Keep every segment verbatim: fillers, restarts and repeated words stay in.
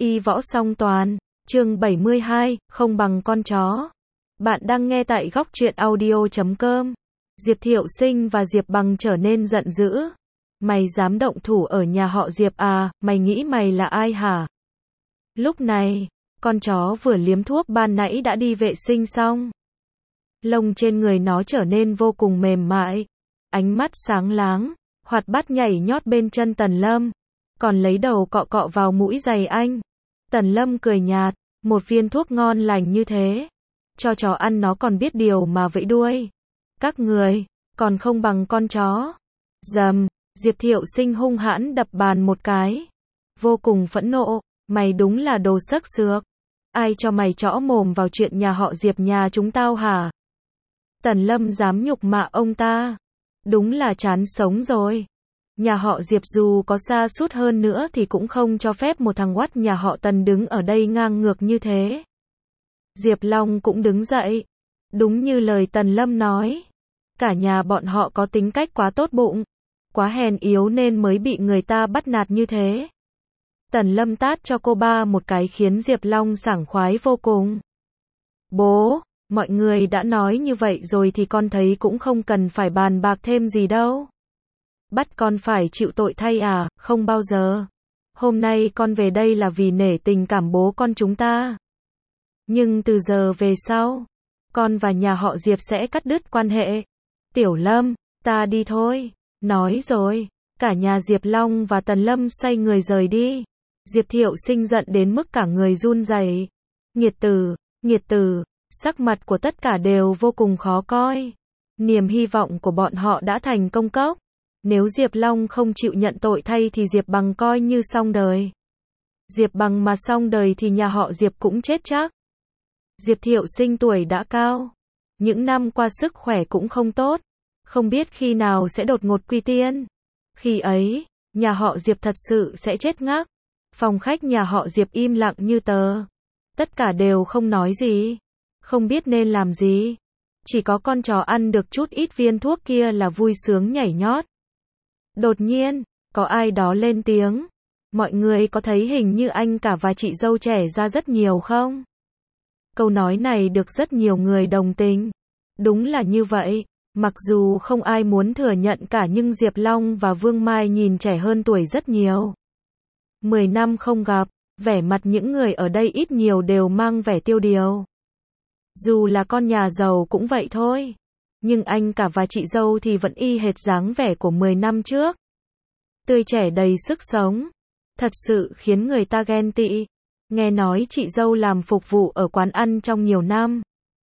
Y võ song toàn, chương bảy mươi hai, không bằng con chó. Bạn đang nghe tại góc truyện audio chấm com. Diệp Thiệu Sinh và Diệp Bằng trở nên giận dữ. Mày dám động thủ ở nhà họ Diệp à, mày nghĩ mày là ai hả? Lúc này, con chó vừa liếm thuốc ban nãy đã đi vệ sinh xong. Lông trên người nó trở nên vô cùng mềm mại. Ánh mắt sáng láng, hoạt bát nhảy nhót bên chân Tần Lâm. Còn lấy đầu cọ cọ vào mũi giày anh. Tần Lâm cười nhạt, một viên thuốc ngon lành như thế. Cho chó ăn nó còn biết điều mà vẫy đuôi. Các người, còn không bằng con chó. Dầm, Diệp Thiệu Sinh hung hãn đập bàn một cái. Vô cùng phẫn nộ, mày đúng là đồ xấc xước. Ai cho mày chõ mồm vào chuyện nhà họ Diệp nhà chúng tao hả? Tần Lâm dám nhục mạ ông ta. Đúng là chán sống rồi. Nhà họ Diệp dù có sa sút hơn nữa thì cũng không cho phép một thằng oắt nhà họ Tần đứng ở đây ngang ngược như thế. Diệp Long cũng đứng dậy. Đúng như lời Tần Lâm nói. Cả nhà bọn họ có tính cách quá tốt bụng. Quá hèn yếu nên mới bị người ta bắt nạt như thế. Tần Lâm tát cho cô ba một cái khiến Diệp Long sảng khoái vô cùng. Bố, mọi người đã nói như vậy rồi thì con thấy cũng không cần phải bàn bạc thêm gì đâu. Bắt con phải chịu tội thay à, không bao giờ. Hôm nay con về đây là vì nể tình cảm bố con chúng ta. Nhưng từ giờ về sau, con và nhà họ Diệp sẽ cắt đứt quan hệ. Tiểu Lâm, ta đi thôi. Nói rồi, cả nhà Diệp Long và Tần Lâm xoay người rời đi. Diệp Thiệu Sinh giận đến mức cả người run rẩy. Nghiệt tử, nghiệt tử, sắc mặt của tất cả đều vô cùng khó coi. Niềm hy vọng của bọn họ đã thành công cốc. Nếu Diệp Long không chịu nhận tội thay thì Diệp Bằng coi như xong đời. Diệp Bằng mà xong đời thì nhà họ Diệp cũng chết chắc. Diệp Thiệu Sinh tuổi đã cao. Những năm qua sức khỏe cũng không tốt. Không biết khi nào sẽ đột ngột quy tiên. Khi ấy, nhà họ Diệp thật sự sẽ chết ngắc. Phòng khách nhà họ Diệp im lặng như tờ. Tất cả đều không nói gì. Không biết nên làm gì. Chỉ có con chó ăn được chút ít viên thuốc kia là vui sướng nhảy nhót. Đột nhiên, có ai đó lên tiếng. Mọi người có thấy hình như anh cả và chị dâu trẻ ra rất nhiều không? Câu nói này được rất nhiều người đồng tình. Đúng là như vậy. Mặc dù không ai muốn thừa nhận cả nhưng Diệp Long và Vương Mai nhìn trẻ hơn tuổi rất nhiều. Mười năm không gặp, vẻ mặt những người ở đây ít nhiều đều mang vẻ tiêu điều. Dù là con nhà giàu cũng vậy thôi. Nhưng anh cả và chị dâu thì vẫn y hệt dáng vẻ của mười năm trước. Tươi trẻ đầy sức sống. Thật sự khiến người ta ghen tị. Nghe nói chị dâu làm phục vụ ở quán ăn trong nhiều năm.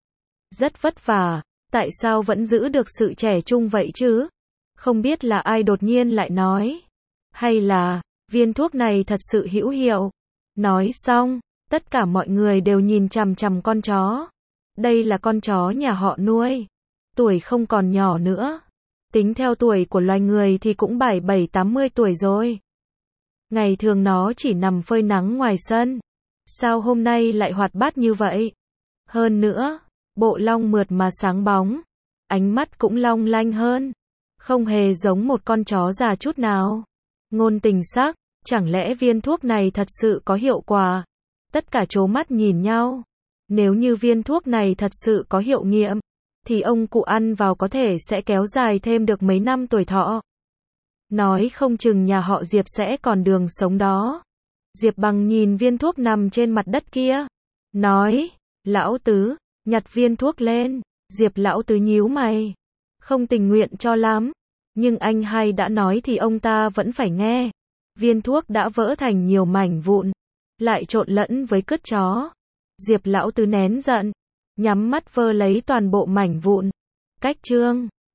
Rất vất vả. Tại sao vẫn giữ được sự trẻ trung vậy chứ? Không biết là ai đột nhiên lại nói. Hay là, viên thuốc này thật sự hữu hiệu. Nói xong, tất cả mọi người đều nhìn chằm chằm con chó. Đây là con chó nhà họ nuôi. Tuổi không còn nhỏ nữa. Tính theo tuổi của loài người thì cũng bảy bảy tám mươi tuổi rồi. Ngày thường nó chỉ nằm phơi nắng ngoài sân. Sao hôm nay lại hoạt bát như vậy? Hơn nữa, bộ lông mượt mà sáng bóng. Ánh mắt cũng long lanh hơn. Không hề giống một con chó già chút nào. Ngôn tình sắc, chẳng lẽ viên thuốc này thật sự có hiệu quả? Tất cả trố mắt nhìn nhau. Nếu như viên thuốc này thật sự có hiệu nghiệm, thì ông cụ ăn vào có thể sẽ kéo dài thêm được mấy năm tuổi thọ. Nói không chừng nhà họ Diệp sẽ còn đường sống đó. Diệp Bằng nhìn viên thuốc nằm trên mặt đất kia. Nói, lão tứ, nhặt viên thuốc lên. Diệp lão tứ nhíu mày. Không tình nguyện cho lắm. Nhưng anh hai đã nói thì ông ta vẫn phải nghe. Viên thuốc đã vỡ thành nhiều mảnh vụn. Lại trộn lẫn với cứt chó. Diệp lão tứ nén giận. Nhắm mắt vơ lấy toàn bộ mảnh vụn. Cách chương.